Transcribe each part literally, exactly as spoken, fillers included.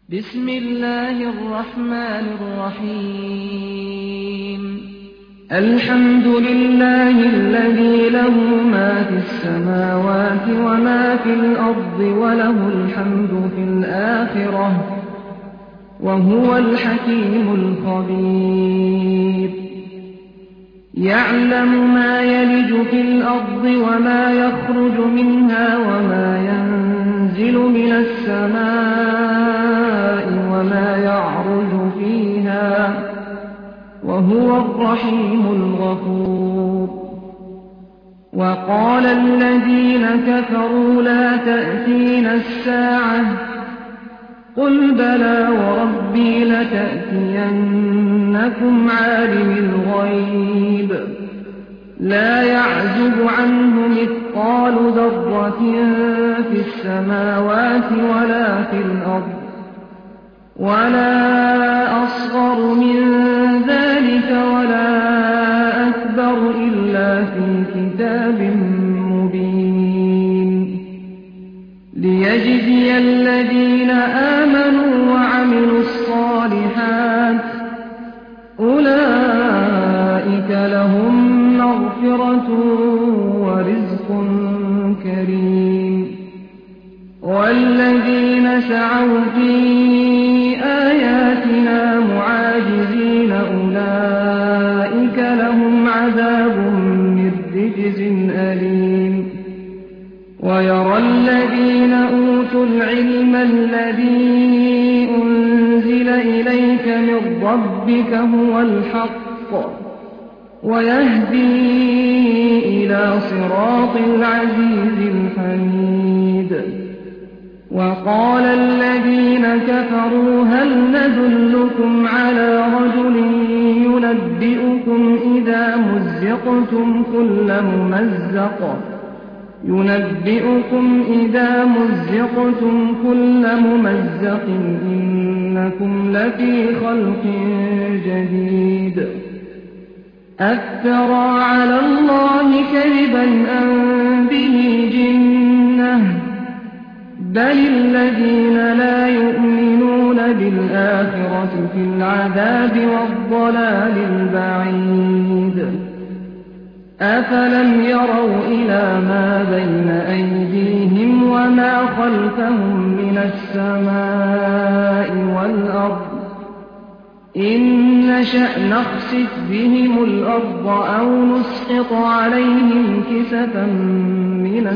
بسم الله الرحمن الرحيم الحمد لله الذي له ما في السماوات وما في الأرض وله الحمد في الآخرة وهو الحكيم الخبير يعلم ما يلج في الأرض وما يخرج منها وما ينزل من السماء وما يعرج فيها وهو الرحيم الغفور وقال الذين كفروا لا تأتينا الساعة قل بلى وربي لتأتينكم عالم الغيب لا يعزب عنه مثقال ذرة في السماوات ولا في الأرض ولا أصغر من ذلك ولا أكبر إلا في كتاب مبين ليجزي الذين آمنوا وعملوا الصالحات أولئك لهم مغفرة ورزق كريم والذين سعوا في آياتنا معاجزين أولئك لهم عذاب من رجز أليم ويرى الذين أوتوا العلم الذي أنزل إليك من ربك هو الحق ويهدي إلى صراط العزيز الحميد وقال الذين كفروا هل ندلكم على رجل ينبئكم إذا مزقتم كل ممزق ينبئكم إذا مزقتم كل ممزق إنكم لفي خلق جديد أفترى على الله كذبا أم به جنة بل الذين لا يؤمنون بالآخرة في العذاب والضلال البعيد أفلم يروا إلى ما بين أيديهم وما خلفهم من السماء والأرض إن نشأ نخسف بهم الأرض أو نسقط عليهم كسفا من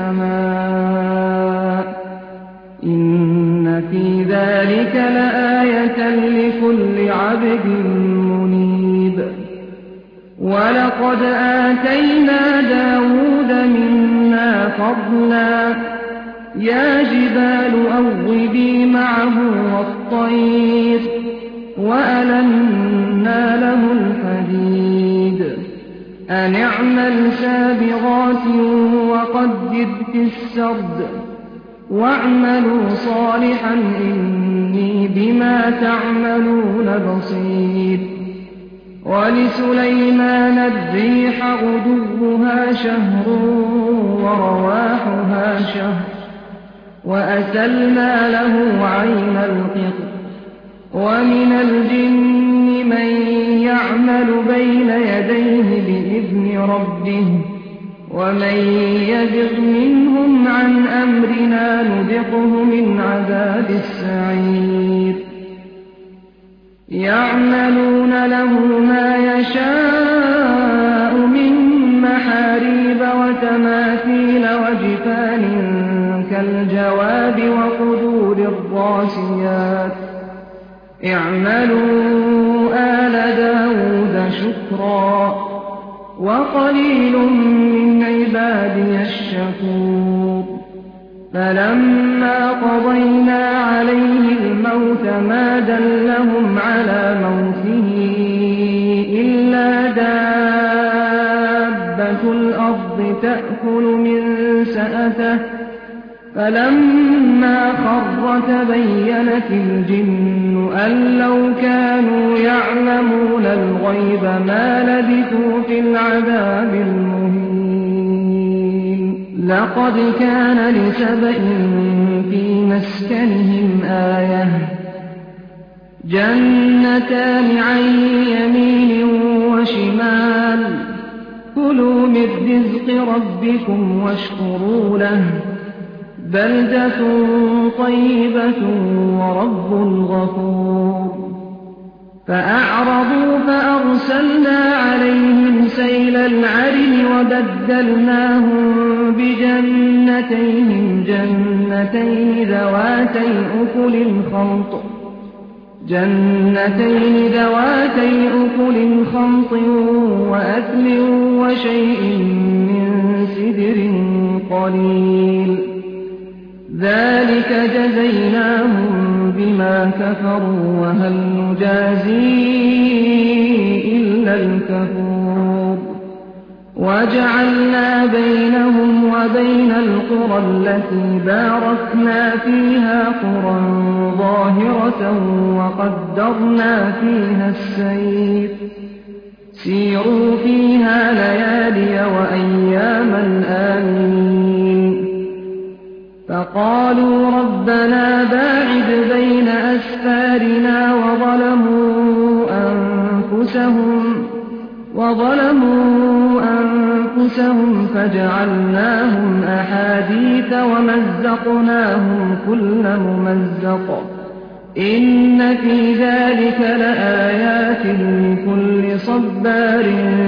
السماء إن في ذلك لآية لكل عبد منيب ولقد آتينا داود منا فضلا يا جبال أوبي معه والطير وألنا له الحديد أن اعمل سابغات وقدر في السرد واعملوا صالحا إني بما تعملون بصير ولسليمان الريح غدوها شهر ورواحها شهر وأسلنا له عين القطر ومن الجن من يعمل بين يديه بإذن ربه ومن يزغ منهم عن أمرنا نذقه من عذاب السعير يعملون له ما يشاء من محاريب وتماثيل وجفان كالجواب وقدور الراسيات اعملوا آل داود شكرا وقليل من عبادي الشكور فلما قضينا عليه الموت ما دلهم على موته إلا دابة الأرض تأكل من سأته فلما خر تبينت الجن أن لو كانوا يعلمون الغيب ما لبثوا في العذاب المهين لقد كان لسبإ في مسكنهم آية جنتان عن يمين وشمال كلوا من رزق ربكم واشكروا له بلدة طيبة ورب غفور فأعرضوا فأرسلنا عليهم سيل العرم وبدلناهم بجنتيهم جنتين ذواتي أكل خمط جنتين ذواتي أكل خمط وأثل وشيء من سدر قليل ذلك جزيناهم بما كفروا وهل نجازي إلا الكفور وجعلنا بينهم وبين القرى التي باركنا فيها قرى ظاهرة وقدرنا فيها السير سيروا فيها ليالي وأياما آمين فقالوا ربنا باعد بين أسفارنا وظلموا أنفسهم وظلموا أنفسهم فجعلناهم أحاديث ومزقناهم كل ممزق إن في ذلك لآيات لكل صبار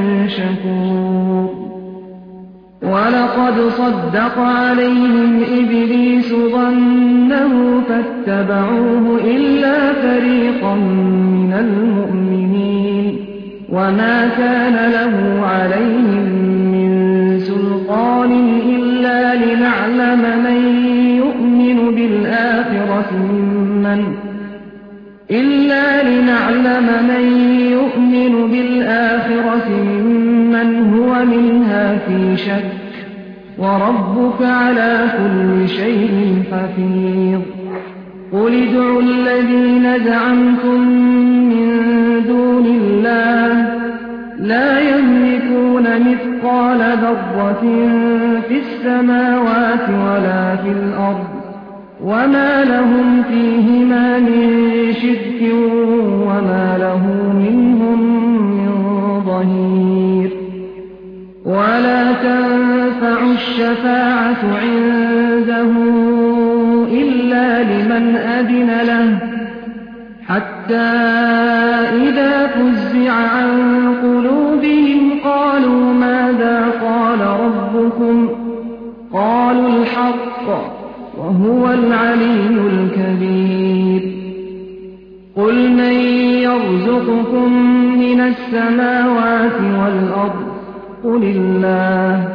شكور ولقد صدق عليهم إبليس ظنه فاتبعوه إلا فريقا من المؤمنين وما كان له عليهم من سلطان إلا لنعلم من يؤمن بالآخرة ممن إلا لنعلم من يؤمن بالآخرة ممن هو منها في شك وربك على كل شيء حفيظ قل ادعوا الذين زعمتم من دون الله لا يملكون مثقال ذرة في السماوات ولا في الأرض وما لهم فيهما من شرك وما له منهم من ظهير ولا تنفع الشفاعة عنده إلا لمن أذن له حتى إذا فزع عن قلوبهم قالوا ماذا قال ربكم قالوا الحق وهو العلي الكبير قل من يرزقكم من السماوات والأرض قل الله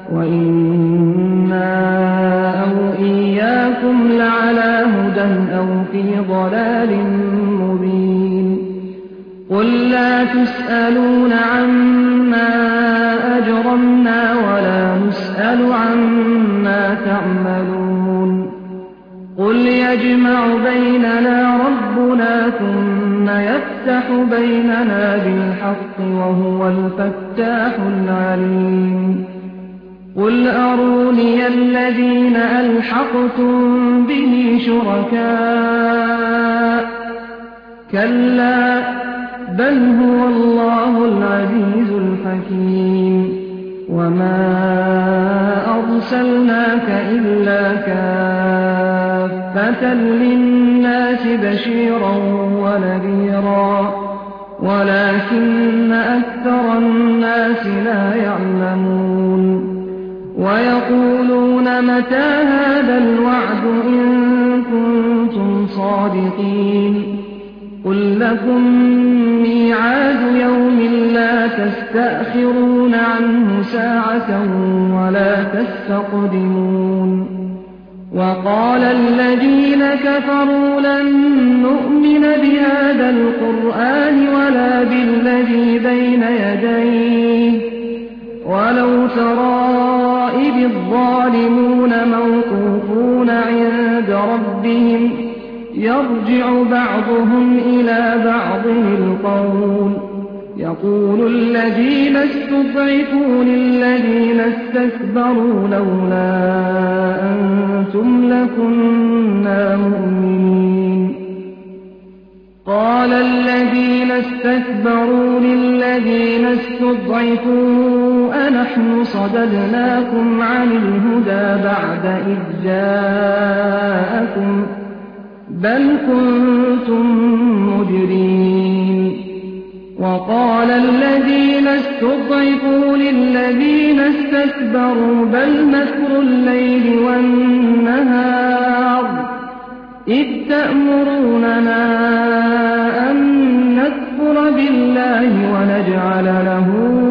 وإنا أو إياكم لعلى هدى أو في ضلال مبين قل لا تسألون عما أجرمنا ولا نسأل عما تعملون قل يجمع بيننا ربنا ثم يفتح بيننا بالحق وهو الفتاح العليم قل أروني الذين ألحقتم به شركاء كلا بل هو الله العزيز الحكيم وما أرسلناك إلا كافة للناس بشيرا ونذيرا ولكن أكثر الناس لا يعلمون ويقولون متى هذا الوعد إن كنتم صادقين قل لكم ميعاد يوم لا تستأخرون عنه ساعة ولا تستقدمون وقال الذين كفروا لن نؤمن بهذا القرآن ولا بالذي بين يديه ولو ترى إذ الظالمون موقوفون عند ربهم يرجع بعضهم إلى بعض القول يقول الذين استضعفوا للذين استكبروا لولا أنتم لكنا مؤمنين قال وقال الذين استكبروا للذين استضعفوا أنحن صددناكم عن الهدى بعد إذ جاءكم بل كنتم مجرمين وقال الذين استضعفوا للذين استكبروا بل مكر الليل والنهار إذ تأمروننا أن نكفر بالله ونجعل له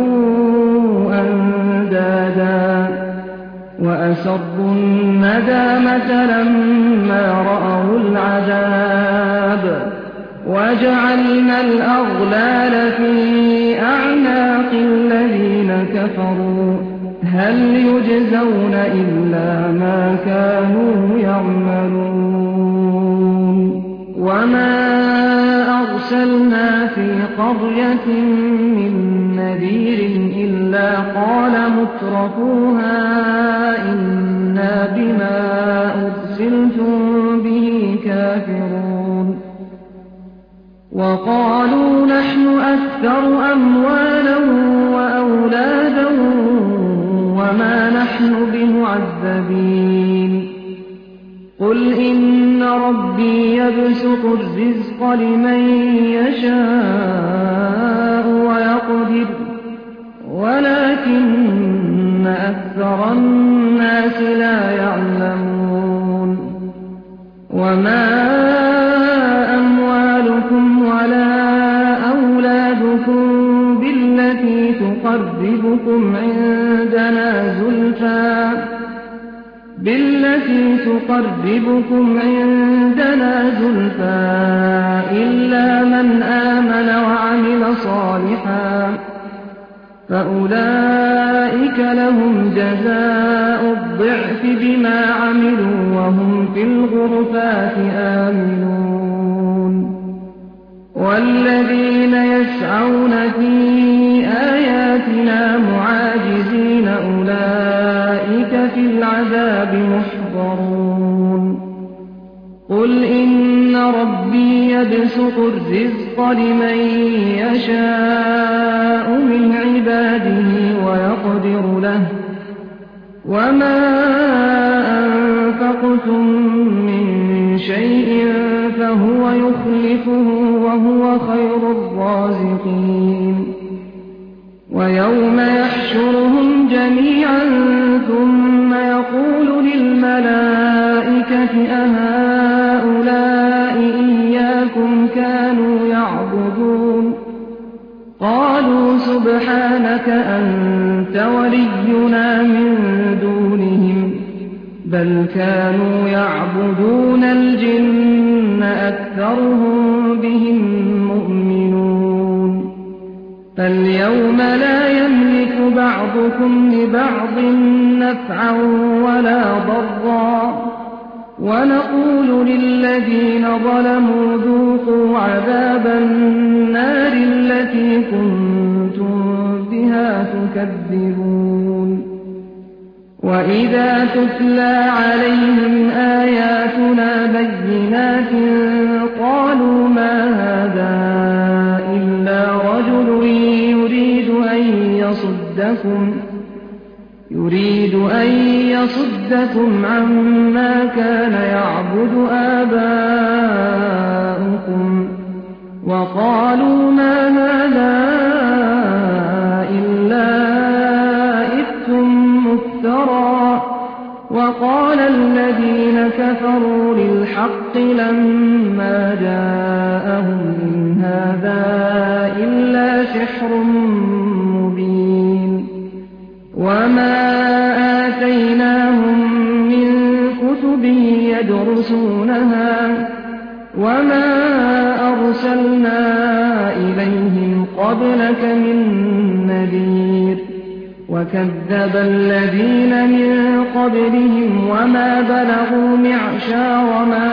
أندادا وأسروا الندامة لما رأوا العذاب وجعلنا الأغلال في أعناق الذين كفروا هل يجزون إلا ما كانوا يعملون وما أرسلنا في قرية من نذير إلا قال مترفوها إنا بما أرسلتم به كافرون وقالوا نحن أكثر أموالا وأولادا وما نحن بمعذبين قل إن ربي يبسط الرزق لمن يشاء ويقدر ولكن أكثر الناس لا يعلمون وما أموالكم ولا أولادكم بالتي تقربكم عندنا زلفى بالتي تقربكم عندنا زلفى إلا من آمن وعمل صالحا فأولئك لهم جزاء الضعف بما عملوا وهم في الغرفات آمنون والذين يسعون في آياتنا معاجزين أولئك في العذاب محضرون قل إن ربي يبسط الرزق لمن يشاء من عباده ويقدر له وما أنفقتم من شيء فهو يخلفه وهو خير الرازقين ويوم يحشرهم جميعا ثم يقول للملائكة أهؤلاء إياكم كانوا يعبدون قالوا سبحانك أنت ولينا من دونهم بل كانوا يعبدون الجن أكثرهم بهم مؤمنون فاليوم لا يملك بعضكم لبعض نفعا ولا ضرا ونقول للذين ظلموا ذوقوا عذاب النار التي كنتم بها تكذبون وإذا تتلى عليهم آياتنا بينات قالوا ما هذا إلا رجل يريد أن يصدكم يريد أن يصدكم عما كان يعبد آباؤكم وقالوا ما هذا إلا إفك مفترى وقال الذين كفروا للحق لما جاءهم إن هذا إلا سحر مبين وما آتيناهم من كتب يدرسونها وما أرسلنا إليهم قبلك من نذير وكذب الذين من قبلهم وما بلغوا معشار ما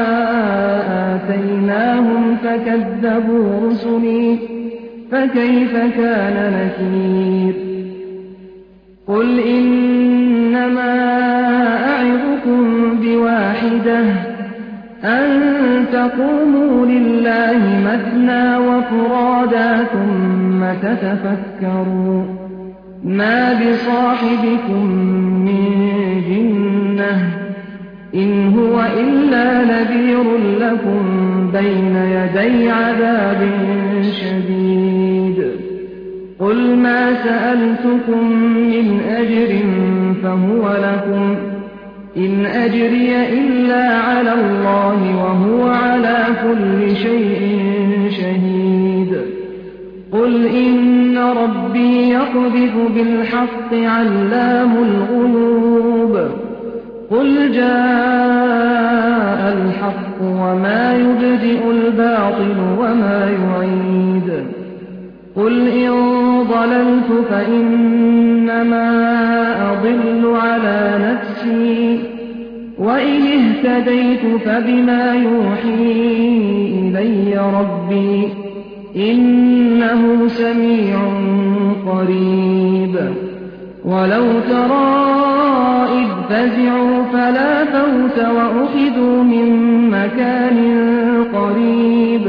آتيناهم فكذبوا رسلي فكيف كان نكير قل إنما أعظكم بواحدة أن تقوموا لله مثنى وفرادا ثم تتفكروا ما بصاحبكم من جنة إن هو إلا نذير لكم بين يدي عذاب شديد قل ما سألتكم من أجر فهو لكم إن أجري إلا على الله وهو على كل شيء شهيد قل إن ربي يقذف بالحق علام الغيوب قل جاء الحق وما يبدئ الباطل وما يعيد قل إن ضللت فإنما أضل على نفسي وإن اهتديت فبما يوحي إلي ربي إنه سميع قريب ولو ترى إذ فزعوا فلا فوت وأخذوا من مكان قريب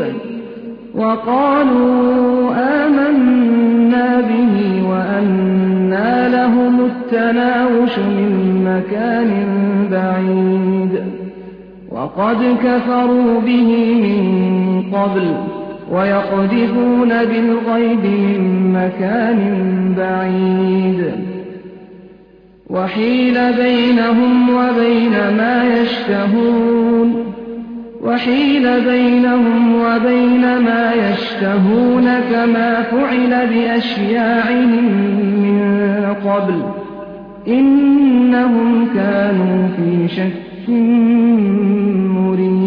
وقالوا آمنا به وأنى لهم التناوش من مكان بعيد وقد كفروا به من قبل ويقذفون بالغيب من مكان بعيد وحيل بينهم وبين ما يشتهون وحيل بينهم وبين ما يشتهون كما فعل بأشياعهم من قبل إنهم كانوا في شك مريب